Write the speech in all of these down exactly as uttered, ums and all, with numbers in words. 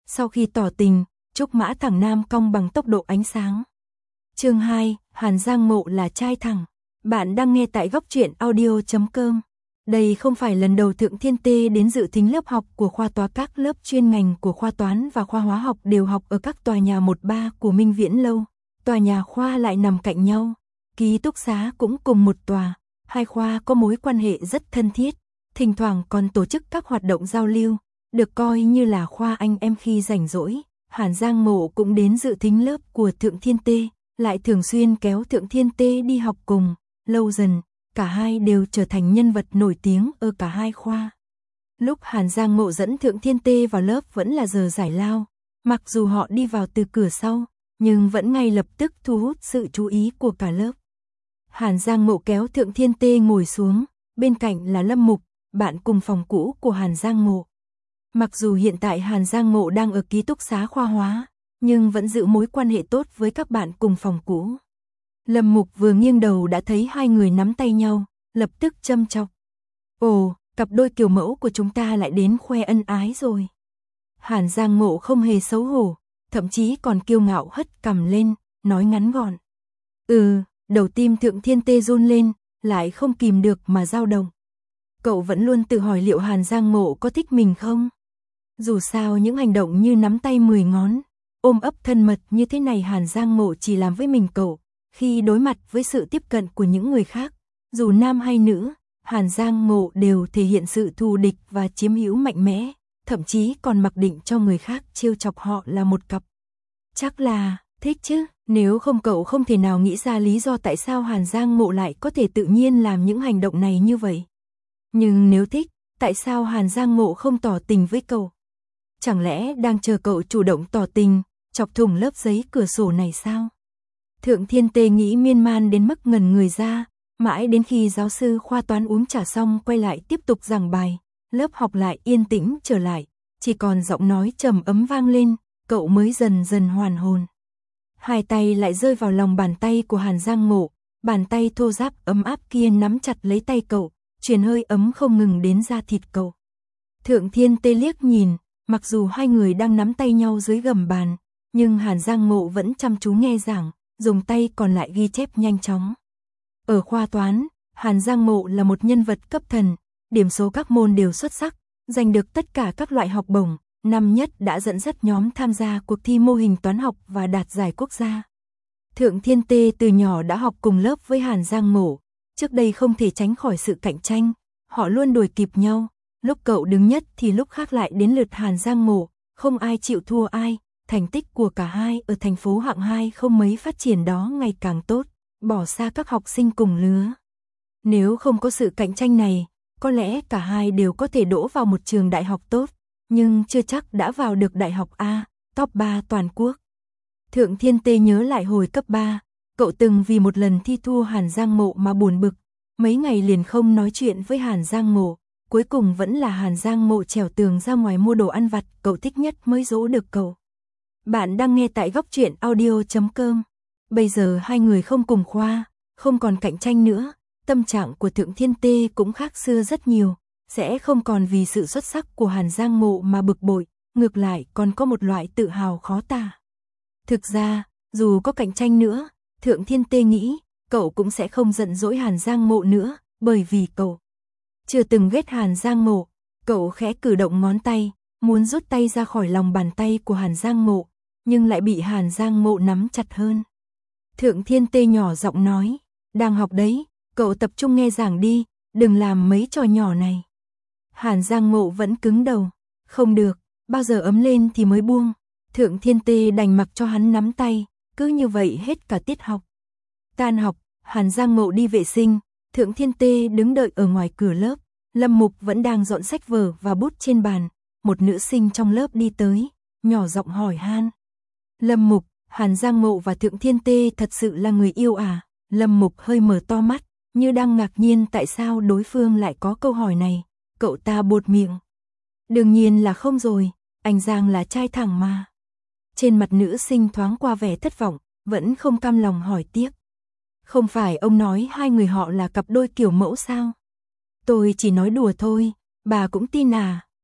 Sau khi tỏ tình, trúc mã thẳng nam cong bằng tốc độ ánh sáng. Chương hai, Hàn Giang Mộ là trai thẳng. Bạn đang nghe tại góc truyện audio chấm com. Đây không phải lần đầu Thượng Thiên Tê đến dự thính lớp học của khoa toán, các lớp chuyên ngành của khoa toán và khoa hóa học đều học ở các tòa nhà một ba của Minh Viễn Lâu. Tòa nhà khoa lại nằm cạnh nhau, ký túc xá cũng cùng một tòa, hai khoa có mối quan hệ rất thân thiết, thỉnh thoảng còn tổ chức các hoạt động giao lưu, được coi như là khoa anh em khi rảnh rỗi. Hàn Giang Mộ cũng đến dự thính lớp của Thượng Thiên Tê, lại thường xuyên kéo Thượng Thiên Tê đi học cùng, lâu dần, cả hai đều trở thành nhân vật nổi tiếng ở cả hai khoa. Lúc Hàn Giang Mộ dẫn Thượng Thiên Tê vào lớp vẫn là giờ giải lao, mặc dù họ đi vào từ cửa sau, nhưng vẫn ngay lập tức thu hút sự chú ý của cả lớp. Hàn Giang Mộ kéo Thượng Thiên Tê ngồi xuống, bên cạnh là Lâm Mục, bạn cùng phòng cũ của Hàn Giang Mộ. Mặc dù hiện tại Hàn Giang Mộ đang ở ký túc xá khoa hóa, nhưng vẫn giữ mối quan hệ tốt với các bạn cùng phòng cũ. Lâm Mục vừa nghiêng đầu đã thấy hai người nắm tay nhau, lập tức châm chọc. Ồ, cặp đôi kiểu mẫu của chúng ta lại đến khoe ân ái rồi. Hàn Giang Mộ không hề xấu hổ, thậm chí còn kiêu ngạo hất cằm lên, nói ngắn gọn. Ừ, đầu tim Thượng Thiên Tê run lên, lại không kìm được mà dao động. Cậu vẫn luôn tự hỏi liệu Hàn Giang Mộ có thích mình không? Dù sao những hành động như nắm tay mười ngón, ôm ấp thân mật như thế này Hàn Giang Mộ chỉ làm với mình cậu. Khi đối mặt với sự tiếp cận của những người khác, dù nam hay nữ, Hàn Giang Mộ đều thể hiện sự thù địch và chiếm hữu mạnh mẽ, thậm chí còn mặc định cho người khác trêu chọc họ là một cặp. Chắc là thích chứ, nếu không cậu không thể nào nghĩ ra lý do tại sao Hàn Giang Mộ lại có thể tự nhiên làm những hành động này như vậy. Nhưng nếu thích, tại sao Hàn Giang Mộ không tỏ tình với cậu? Chẳng lẽ đang chờ cậu chủ động tỏ tình, chọc thủng lớp giấy cửa sổ này sao? Thượng Thiên Tê nghĩ miên man đến mức ngẩn người ra, mãi đến khi giáo sư khoa toán uống trà xong quay lại tiếp tục giảng bài, lớp học lại yên tĩnh trở lại, chỉ còn giọng nói trầm ấm vang lên, cậu mới dần dần hoàn hồn. Hai tay lại rơi vào lòng bàn tay của Hàn Giang Mộ, bàn tay thô ráp ấm áp kia nắm chặt lấy tay cậu, truyền hơi ấm không ngừng đến da thịt cậu. Thượng Thiên Tê liếc nhìn, mặc dù hai người đang nắm tay nhau dưới gầm bàn, nhưng Hàn Giang Mộ vẫn chăm chú nghe giảng, dùng tay còn lại ghi chép nhanh chóng. Ở khoa toán, Hàn Giang Mộ là một nhân vật cấp thần, điểm số các môn đều xuất sắc, giành được tất cả các loại học bổng, năm nhất đã dẫn dắt nhóm tham gia cuộc thi mô hình toán học và đạt giải quốc gia. Thượng Thiên Tê từ nhỏ đã học cùng lớp với Hàn Giang Mộ, trước đây không thể tránh khỏi sự cạnh tranh, họ luôn đuổi kịp nhau, lúc cậu đứng nhất thì lúc khác lại đến lượt Hàn Giang Mộ, không ai chịu thua ai. Thành tích của cả hai ở thành phố hạng hai không mấy phát triển đó ngày càng tốt, bỏ xa các học sinh cùng lứa. Nếu không có sự cạnh tranh này, có lẽ cả hai đều có thể đỗ vào một trường đại học tốt, nhưng chưa chắc đã vào được đại học A, top ba toàn quốc. Thượng Thiên Tê nhớ lại hồi cấp ba, cậu từng vì một lần thi thua Hàn Giang Mộ mà buồn bực, mấy ngày liền không nói chuyện với Hàn Giang Mộ, cuối cùng vẫn là Hàn Giang Mộ trèo tường ra ngoài mua đồ ăn vặt cậu thích nhất mới dỗ được cậu. Bạn đang nghe tại góc truyện audio chấm com. Bây giờ hai người không cùng khoa, không còn cạnh tranh nữa, tâm trạng của Thượng Thiên Tê cũng khác xưa rất nhiều, sẽ không còn vì sự xuất sắc của Hàn Giang Mộ mà bực bội, ngược lại còn có một loại tự hào khó tả. Thực ra, dù có cạnh tranh nữa, Thượng Thiên Tê nghĩ, cậu cũng sẽ không giận dỗi Hàn Giang Mộ nữa, bởi vì cậu chưa từng ghét Hàn Giang Mộ. Cậu khẽ cử động ngón tay, muốn rút tay ra khỏi lòng bàn tay của Hàn Giang Mộ, nhưng lại bị Hàn Giang Mộ nắm chặt hơn. Thượng Thiên Tê nhỏ giọng nói, đang học đấy, cậu tập trung nghe giảng đi, đừng làm mấy trò nhỏ này. Hàn Giang Mộ vẫn cứng đầu, không được, bao giờ ấm lên thì mới buông. Thượng Thiên Tê đành mặc cho hắn nắm tay, cứ như vậy hết cả tiết học. Tan học, Hàn Giang Mộ đi vệ sinh, Thượng Thiên Tê đứng đợi ở ngoài cửa lớp, Lâm Mục vẫn đang dọn sách vở và bút trên bàn, một nữ sinh trong lớp đi tới, nhỏ giọng hỏi han. Lâm Mục, Hàn Giang Mộ và Thượng Thiên Tê thật sự là người yêu à? Lâm Mục hơi mở to mắt, như đang ngạc nhiên tại sao đối phương lại có câu hỏi này, cậu ta buột miệng. Đương nhiên là không rồi, anh Giang là trai thẳng mà. Trên mặt nữ sinh thoáng qua vẻ thất vọng, vẫn không cam lòng hỏi tiếp. Không phải ông nói hai người họ là cặp đôi kiểu mẫu sao? Tôi chỉ nói đùa thôi, bà cũng tin à?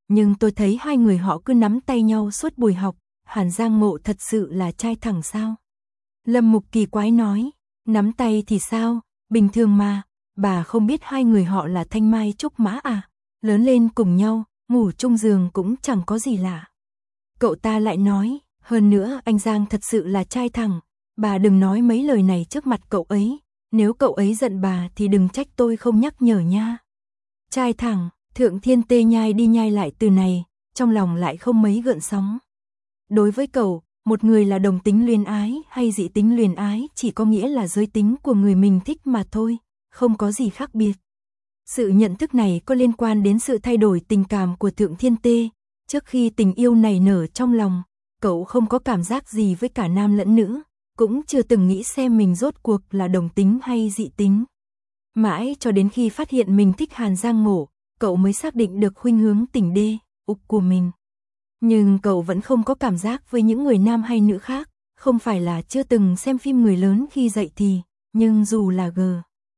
nhưng tôi thấy hai người họ cứ nắm tay nhau suốt buổi học, Hàn Giang Ngộ thật sự là trai thẳng sao? Lâm Mục kỳ quái nói, nắm tay thì sao, bình thường mà, bà không biết hai người họ là Thanh Mai Trúc Mã à, lớn lên cùng nhau, ngủ chung giường cũng chẳng có gì lạ. Cậu ta lại nói, hơn nữa anh Giang thật sự là trai thẳng, bà đừng nói mấy lời này trước mặt cậu ấy, nếu cậu ấy giận bà thì đừng trách tôi không nhắc nhở nha. Trai thẳng, Thượng Thiên Tê nhai đi nhai lại từ này, trong lòng lại không mấy gợn sóng. Đối với cậu, một người là đồng tính luyến ái hay dị tính luyến ái chỉ có nghĩa là giới tính của người mình thích mà thôi, không có gì khác biệt. Sự nhận thức này có liên quan đến sự thay đổi tình cảm của Thượng Thiên Tê. Trước khi tình yêu này nở trong lòng, cậu không có cảm giác gì với cả nam lẫn nữ, cũng chưa từng nghĩ xem mình rốt cuộc là đồng tính hay dị tính. Mãi cho đến khi phát hiện mình thích Hàn Giang Ngộ, cậu mới xác định được khuynh hướng tình đê, ục của mình. Nhưng cậu vẫn không có cảm giác với những người nam hay nữ khác, không phải là chưa từng xem phim người lớn khi dậy thì, nhưng dù là G,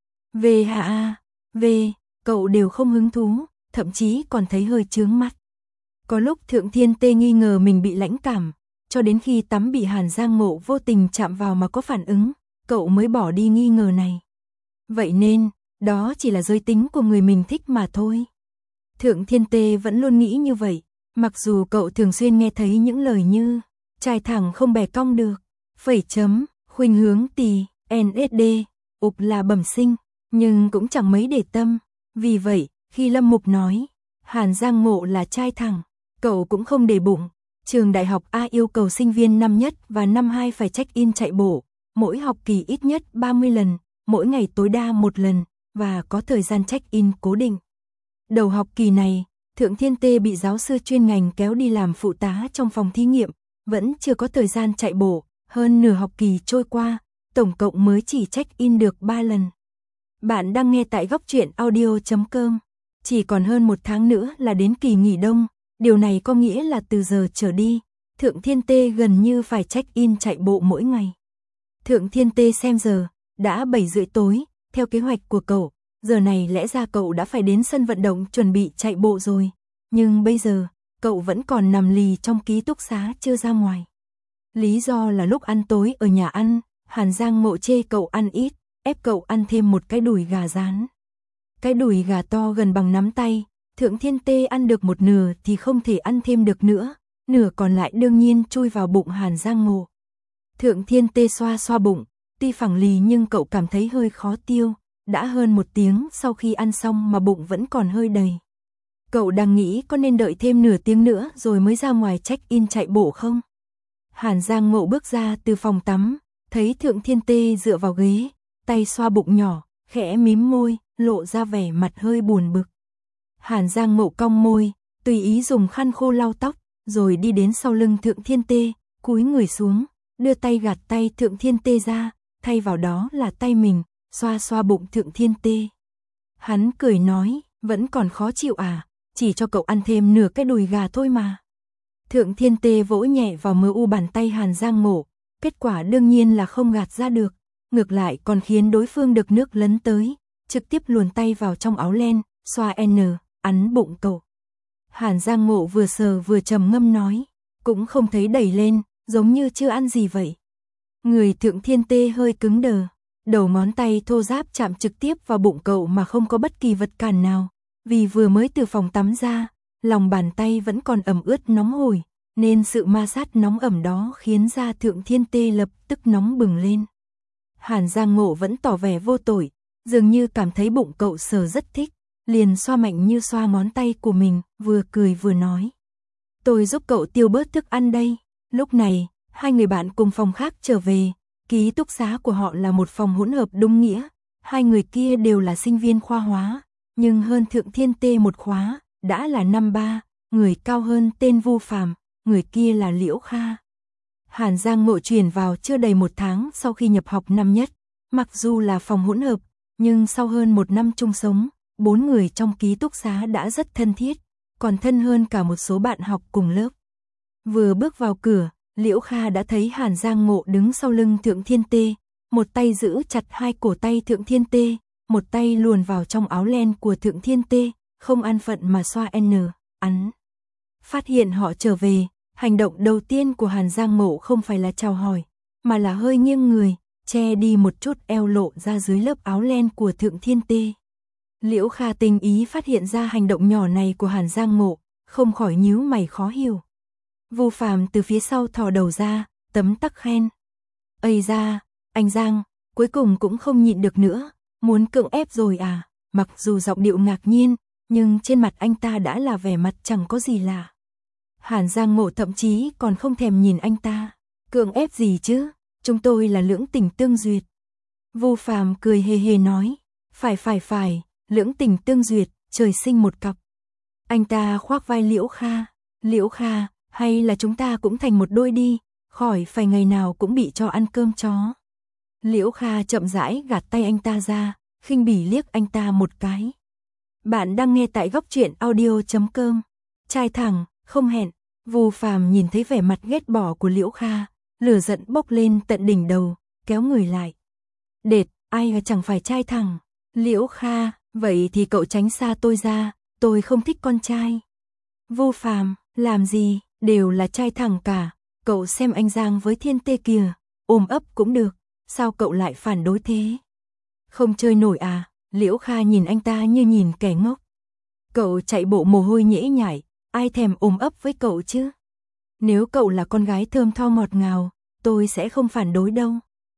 V hạ A, V, cậu đều không hứng thú, thậm chí còn thấy hơi chướng mắt. Có lúc Thượng Thiên Tê nghi ngờ mình bị lãnh cảm, cho đến khi tắm bị Hàn Giang Ngộ vô tình chạm vào mà có phản ứng, cậu mới bỏ đi nghi ngờ này. Vậy nên, đó chỉ là giới tính của người mình thích mà thôi. Thượng Thiên Tê vẫn luôn nghĩ như vậy, mặc dù cậu thường xuyên nghe thấy những lời như trai thẳng không bẻ cong được, phẩy chấm, khuynh hướng tỳ, en ét đê, ục là bẩm sinh, nhưng cũng chẳng mấy để tâm. Vì vậy, khi Lâm Mục nói, Hàn Giang Ngộ là trai thẳng, cậu cũng không để bụng. Trường đại học A yêu cầu sinh viên năm nhất và năm hai phải check-in chạy bộ, mỗi học kỳ ít nhất ba mươi lần, mỗi ngày tối đa một lần, và có thời gian check-in cố định. Đầu học kỳ này, Thượng Thiên Tê bị giáo sư chuyên ngành kéo đi làm phụ tá trong phòng thí nghiệm, vẫn chưa có thời gian chạy bộ, hơn nửa học kỳ trôi qua, tổng cộng mới chỉ check-in được ba lần. Bạn đang nghe tại góc truyện audio chấm com. Chỉ còn hơn một tháng nữa là đến kỳ nghỉ đông, điều này có nghĩa là từ giờ trở đi, Thượng Thiên Tê gần như phải check-in chạy bộ mỗi ngày. Thượng Thiên Tê xem giờ, đã bảy rưỡi tối, theo kế hoạch của cậu, giờ này lẽ ra cậu đã phải đến sân vận động chuẩn bị chạy bộ rồi, nhưng bây giờ, cậu vẫn còn nằm lì trong ký túc xá chưa ra ngoài. Lý do là lúc ăn tối ở nhà ăn, Hàn Giang Ngộ chê cậu ăn ít, ép cậu ăn thêm một cái đùi gà rán. Cái đùi gà to gần bằng nắm tay, Thượng Thiên Tê ăn được một nửa thì không thể ăn thêm được nữa, nửa còn lại đương nhiên chui vào bụng Hàn Giang Ngộ. Thượng Thiên Tê xoa xoa bụng, tuy phẳng lì nhưng cậu cảm thấy hơi khó tiêu, đã hơn một tiếng sau khi ăn xong mà bụng vẫn còn hơi đầy. Cậu đang nghĩ có nên đợi thêm nửa tiếng nữa rồi mới ra ngoài check-in chạy bộ không? Hàn Giang Ngộ bước ra từ phòng tắm, thấy Thượng Thiên Tê dựa vào ghế, tay xoa bụng nhỏ, khẽ mím môi, lộ ra vẻ mặt hơi buồn bực. Hàn Giang Ngộ cong môi, tùy ý dùng khăn khô lau tóc, rồi đi đến sau lưng Thượng Thiên Tê, cúi người xuống, đưa tay gạt tay Thượng Thiên Tê ra, thay vào đó là tay mình, xoa xoa bụng Thượng Thiên Tê. Hắn cười nói, vẫn còn khó chịu à, chỉ cho cậu ăn thêm nửa cái đùi gà thôi mà. Thượng Thiên Tê vỗ nhẹ vào mờ u bàn tay Hàn Giang Ngộ, kết quả đương nhiên là không gạt ra được, ngược lại còn khiến đối phương được nước lấn tới, trực tiếp luồn tay vào trong áo len, xoa n, ắn bụng cậu. Hàn Giang Ngộ vừa sờ vừa trầm ngâm nói, cũng không thấy đẩy lên, giống như chưa ăn gì vậy. Người Thượng Thiên Tê hơi cứng đờ, đầu ngón tay thô ráp chạm trực tiếp vào bụng cậu mà không có bất kỳ vật cản nào, vì vừa mới từ phòng tắm ra, lòng bàn tay vẫn còn ẩm ướt nóng hổi, nên sự ma sát nóng ẩm đó khiến da Thượng Thiên Tê lập tức nóng bừng lên. Hàn Giang Ngộ vẫn tỏ vẻ vô tội, dường như cảm thấy bụng cậu sờ rất thích, liền xoa mạnh như xoa ngón tay của mình, vừa cười vừa nói. Tôi giúp cậu tiêu bớt thức ăn đây. Lúc này, hai người bạn cùng phòng khác trở về, ký túc xá của họ là một phòng hỗn hợp đúng nghĩa, hai người kia đều là sinh viên khoa hóa, nhưng hơn Thượng Thiên Tê một khóa, đã là năm ba, người cao hơn tên Vu Phàm, người kia là Liễu Kha. Hàn Giang Ngộ chuyển vào chưa đầy một tháng sau khi nhập học năm nhất, mặc dù là phòng hỗn hợp, nhưng sau hơn một năm chung sống, bốn người trong ký túc xá đã rất thân thiết, còn thân hơn cả một số bạn học cùng lớp. Vừa bước vào cửa, Liễu Kha đã thấy Hàn Giang Ngộ đứng sau lưng Thượng Thiên Tê, một tay giữ chặt hai cổ tay Thượng Thiên Tê, một tay luồn vào trong áo len của Thượng Thiên Tê, không an phận mà xoa n, ắn. Phát hiện họ trở về, hành động đầu tiên của Hàn Giang Mộ không phải là chào hỏi, mà là hơi nghiêng người, che đi một chút eo lộ ra dưới lớp áo len của Thượng Thiên Tê. Liễu Kha tình ý phát hiện ra hành động nhỏ này của Hàn Giang Mộ, không khỏi nhíu mày khó hiểu. Vu Phàm từ phía sau thò đầu ra, tấm tắc khen. Ây da, anh Giang, cuối cùng cũng không nhịn được nữa, muốn cưỡng ép rồi à, mặc dù giọng điệu ngạc nhiên, nhưng trên mặt anh ta đã là vẻ mặt chẳng có gì lạ. Hàn Giang Mộ thậm chí còn không thèm nhìn anh ta, cưỡng ép gì chứ, chúng tôi là lưỡng tình tương duyệt. Vu Phàm cười hề hề nói, phải phải phải, lưỡng tình tương duyệt, trời sinh một cặp. Anh ta khoác vai Liễu Kha, Liễu Kha, hay là chúng ta cũng thành một đôi đi, khỏi phải ngày nào cũng bị cho ăn cơm chó. Liễu Kha chậm rãi gạt tay anh ta ra, khinh bỉ liếc anh ta một cái. Bạn đang nghe tại góc truyện audio chấm com. Trai thẳng, không hẹn. Vu Phàm nhìn thấy vẻ mặt ghét bỏ của Liễu Kha, lửa giận bốc lên tận đỉnh đầu, kéo người lại. Đệt, ai mà chẳng phải trai thẳng. Liễu Kha, vậy thì cậu tránh xa tôi ra, tôi không thích con trai. Vu Phàm, làm gì, đều là trai thẳng cả, cậu xem anh Giang với Thiên Tê kìa, ôm ấp cũng được, sao cậu lại phản đối thế? Không chơi nổi à? Liễu Kha nhìn anh ta như nhìn kẻ ngốc. Cậu chạy bộ mồ hôi nhễ nhại, ai thèm ôm ấp với cậu chứ? Nếu cậu là con gái thơm tho ngọt ngào, tôi sẽ không phản đối đâu.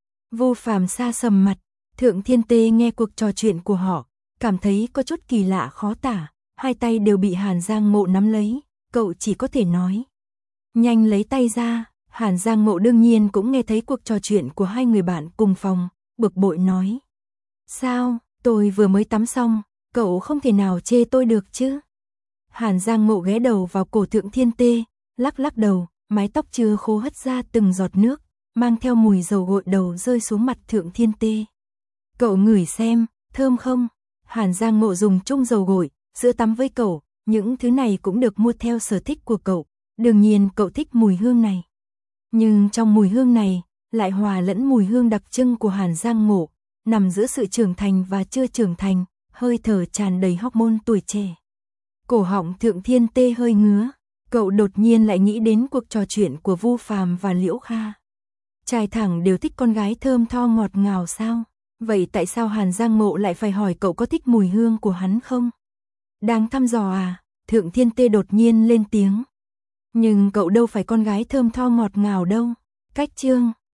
Vu Phàm xa sầm mặt, Thượng Thiên Tê nghe cuộc trò chuyện của họ, cảm thấy có chút kỳ lạ khó tả, hai tay đều bị Hàn Giang Mộ nắm lấy, cậu chỉ có thể nói. Nhanh lấy tay ra, Hàn Giang Mộ đương nhiên cũng nghe thấy cuộc trò chuyện của hai người bạn cùng phòng, bực bội nói. Sao, tôi vừa mới tắm xong, cậu không thể nào chê tôi được chứ? Hàn Giang Mộ ghé đầu vào cổ Thượng Thiên Tê, lắc lắc đầu, mái tóc chưa khô hất ra từng giọt nước, mang theo mùi dầu gội đầu rơi xuống mặt Thượng Thiên Tê. Cậu ngửi xem, thơm không? Hàn Giang Mộ dùng chung dầu gội, sữa tắm với cậu, những thứ này cũng được mua theo sở thích của cậu, đương nhiên cậu thích mùi hương này. Nhưng trong mùi hương này, lại hòa lẫn mùi hương đặc trưng của Hàn Giang Mộ, nằm giữa sự trưởng thành và chưa trưởng thành, hơi thở tràn đầy hormone tuổi trẻ. Cổ họng Thượng Thiên Tê hơi ngứa, cậu đột nhiên lại nghĩ đến cuộc trò chuyện của Vu Phàm và Liễu Kha. Trai thẳng đều thích con gái thơm tho ngọt ngào sao? Vậy tại sao Hàn Giang Mộ lại phải hỏi cậu có thích mùi hương của hắn không? Đang thăm dò à? Thượng Thiên Tê đột nhiên lên tiếng. Nhưng cậu đâu phải con gái thơm tho ngọt ngào đâu. Cách chương